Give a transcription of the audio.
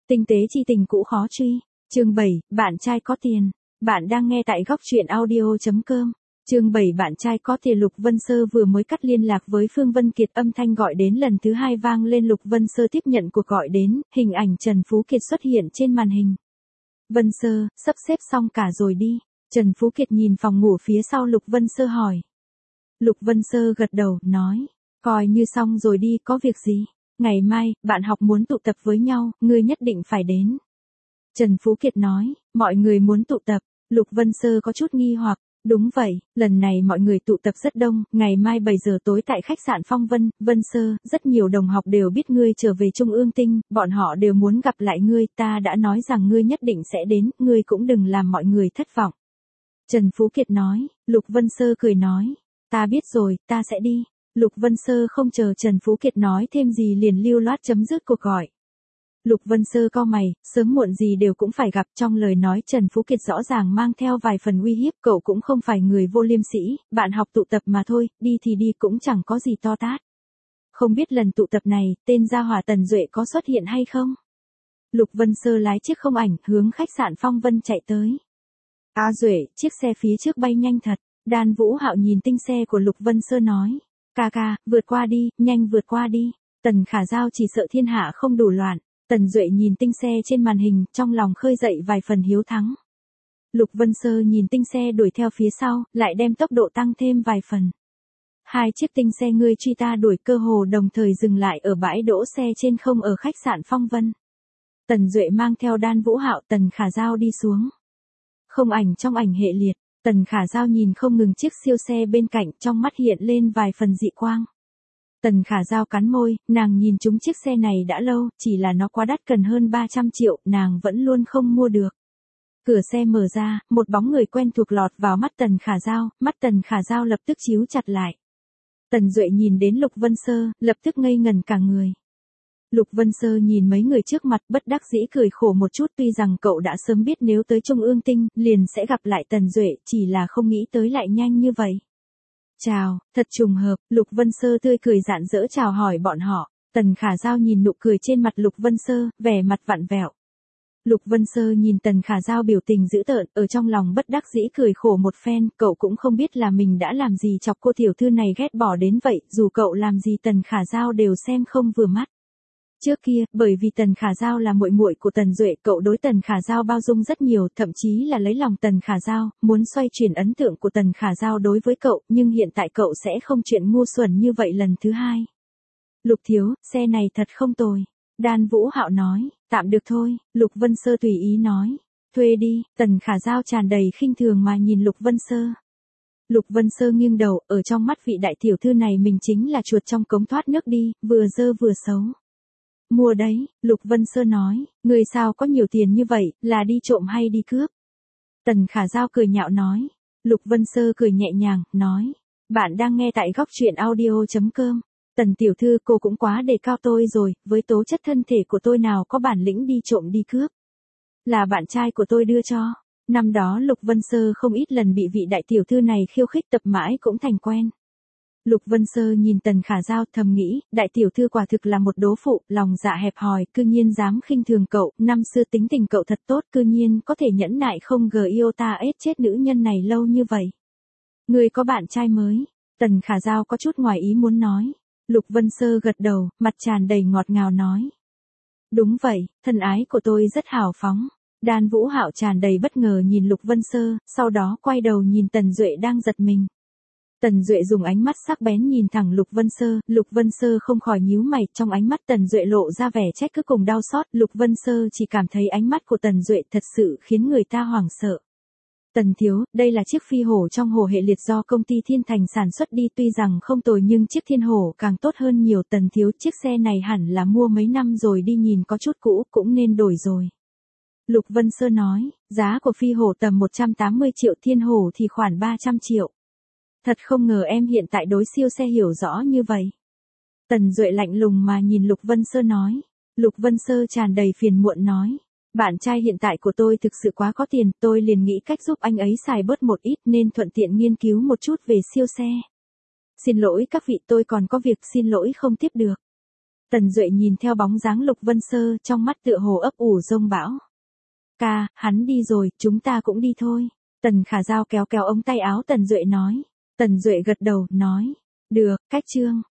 Tinh tế chi tình cũ khó truy. Chương 7, bạn trai có tiền. Bạn đang nghe tại góc truyện audio.com. Chương 7, bạn trai có tiền. Lục Vân Sơ vừa mới cắt liên lạc với Phương Vân Kiệt, âm thanh gọi đến lần thứ hai vang lên. Lục Vân Sơ tiếp nhận cuộc gọi đến, hình ảnh Trần Phú Kiệt xuất hiện trên màn hình. Vân Sơ, sắp xếp xong cả rồi đi. Trần Phú Kiệt nhìn phòng ngủ phía sau Lục Vân Sơ hỏi. Lục Vân Sơ gật đầu, nói, coi như xong rồi đi, có việc gì? Ngày mai, bạn học muốn tụ tập với nhau, ngươi nhất định phải đến. Trần Phú Kiệt nói, mọi người muốn tụ tập. Lục Vân Sơ có chút nghi hoặc, đúng vậy, lần này mọi người tụ tập rất đông, ngày mai 7 giờ tối tại khách sạn Phong Vân. Vân Sơ, rất nhiều đồng học đều biết ngươi trở về Trung ương Tinh, bọn họ đều muốn gặp lại ngươi, ta đã nói rằng ngươi nhất định sẽ đến, ngươi cũng đừng làm mọi người thất vọng. Trần Phú Kiệt nói. Lục Vân Sơ cười nói, ta biết rồi, ta sẽ đi. Lục Vân Sơ không chờ Trần Phú Kiệt nói thêm gì liền lưu loát chấm dứt cuộc gọi. Lục Vân Sơ cau mày, sớm muộn gì đều cũng phải gặp. Trong lời nói Trần Phú Kiệt rõ ràng mang theo vài phần uy hiếp, cậu cũng không phải người vô liêm sỉ, bạn học tụ tập mà thôi, đi thì đi cũng chẳng có gì to tát. Không biết lần tụ tập này, tên gia hỏa Tần Duệ có xuất hiện hay không? Lục Vân Sơ lái chiếc không ảnh, hướng khách sạn Phong Vân chạy tới. Duệ, chiếc xe phía trước bay nhanh thật. Đan Vũ Hạo nhìn tinh xe của Lục Vân Sơ nói. Ca, vượt qua đi, nhanh vượt qua đi. Tần Khả Giao chỉ sợ thiên hạ không đủ loạn. Tần Duệ nhìn tinh xe trên màn hình, trong lòng khơi dậy vài phần hiếu thắng. Lục Vân Sơ nhìn tinh xe đuổi theo phía sau, lại đem tốc độ tăng thêm vài phần. Hai chiếc tinh xe ngươi truy ta đuổi cơ hồ đồng thời dừng lại ở bãi đỗ xe trên không ở khách sạn Phong Vân. Tần Duệ mang theo Đan Vũ Hạo, Tần Khả Giao đi xuống. Không ảnh trong ảnh hệ liệt, Tần Khả Giao nhìn không ngừng chiếc siêu xe bên cạnh, trong mắt hiện lên vài phần dị quang. Tần Khả Giao cắn môi, nàng nhìn chúng chiếc xe này đã lâu, chỉ là nó quá đắt, cần hơn 300 triệu, nàng vẫn luôn không mua được. Cửa xe mở ra, một bóng người quen thuộc lọt vào mắt Tần Khả Giao, mắt Tần Khả Giao lập tức chíu chặt lại. Tần Duệ nhìn đến Lục Vân Sơ, lập tức ngây ngẩn cả người. Lục Vân Sơ nhìn mấy người trước mặt, bất đắc dĩ cười khổ một chút, tuy rằng cậu đã sớm biết nếu tới Trung ương Tinh, liền sẽ gặp lại Tần Duệ, chỉ là không nghĩ tới lại nhanh như vậy. Chào, thật trùng hợp. Lục Vân Sơ tươi cười rạng rỡ chào hỏi bọn họ. Tần Khả Giao nhìn nụ cười trên mặt Lục Vân Sơ, vẻ mặt vặn vẹo. Lục Vân Sơ nhìn Tần Khả Giao biểu tình dữ tợn, ở trong lòng bất đắc dĩ cười khổ một phen, cậu cũng không biết là mình đã làm gì chọc cô tiểu thư này ghét bỏ đến vậy, dù cậu làm gì Tần Khả Giao đều xem không vừa mắt. Trước kia, bởi vì Tần Khả Giao là muội muội của Tần Duệ, cậu đối Tần Khả Giao bao dung rất nhiều, thậm chí là lấy lòng Tần Khả Giao, muốn xoay chuyển ấn tượng của Tần Khả Giao đối với cậu, nhưng hiện tại cậu sẽ không chuyện ngu xuẩn như vậy lần thứ hai. Lục thiếu, xe này thật không tồi. Đan Vũ Hạo nói, tạm được thôi. Lục Vân Sơ tùy ý nói, thuê đi. Tần Khả Giao tràn đầy khinh thường mà nhìn Lục Vân Sơ. Lục Vân Sơ nghiêng đầu, ở trong mắt vị đại tiểu thư này mình chính là chuột trong cống thoát nước đi, vừa dơ vừa xấu. Mua đấy, Lục Vân Sơ nói, người sao có nhiều tiền như vậy, là đi trộm hay đi cướp? Tần Khả Giao cười nhạo nói. Lục Vân Sơ cười nhẹ nhàng, nói, bạn đang nghe tại góc truyện audio.com. Tần tiểu thư, cô cũng quá đề cao tôi rồi, với tố chất thân thể của tôi nào có bản lĩnh đi trộm đi cướp. Là bạn trai của tôi đưa cho. Năm đó Lục Vân Sơ không ít lần bị vị đại tiểu thư này khiêu khích, tập mãi cũng thành quen. Lục Vân Sơ nhìn Tần Khả Giao thầm nghĩ, đại tiểu thư quả thực là một đố phụ, lòng dạ hẹp hòi, cư nhiên dám khinh thường cậu, năm xưa tính tình cậu thật tốt, cư nhiên có thể nhẫn nại không yêu ta ết chết nữ nhân này lâu như vậy. Người có bạn trai mới? Tần Khả Giao có chút ngoài ý muốn nói. Lục Vân Sơ gật đầu, mặt tràn đầy ngọt ngào nói. Đúng vậy, thân ái của tôi rất hào phóng. Đan Vũ Hạo tràn đầy bất ngờ nhìn Lục Vân Sơ, sau đó quay đầu nhìn Tần Duệ đang giật mình. Tần Duệ dùng ánh mắt sắc bén nhìn thẳng Lục Vân Sơ không khỏi nhíu mày, trong ánh mắt Tần Duệ lộ ra vẻ trách cứ cùng đau xót, Lục Vân Sơ chỉ cảm thấy ánh mắt của Tần Duệ thật sự khiến người ta hoảng sợ. Tần thiếu, đây là chiếc phi hổ trong hồ hệ liệt do công ty Thiên Thành sản xuất đi, tuy rằng không tồi nhưng chiếc thiên hổ càng tốt hơn nhiều. Tần thiếu, chiếc xe này hẳn là mua mấy năm rồi đi, nhìn có chút cũ, cũng nên đổi rồi. Lục Vân Sơ nói, giá của phi hổ tầm 180 triệu, thiên hổ thì khoảng 300 triệu. Thật không ngờ em hiện tại đối siêu xe hiểu rõ như vậy. Tần Duệ lạnh lùng mà nhìn Lục Vân Sơ nói. Lục Vân Sơ tràn đầy phiền muộn nói. Bạn trai hiện tại của tôi thực sự quá có tiền, tôi liền nghĩ cách giúp anh ấy xài bớt một ít nên thuận tiện nghiên cứu một chút về siêu xe. Xin lỗi các vị, tôi còn có việc, xin lỗi không tiếp được. Tần Duệ nhìn theo bóng dáng Lục Vân Sơ, trong mắt tựa hồ ấp ủ dông bão. Ca, hắn đi rồi, chúng ta cũng đi thôi. Tần Khả Giao kéo kéo ống tay áo Tần Duệ nói. Tần Duệ gật đầu, nói. Được, cách Trương.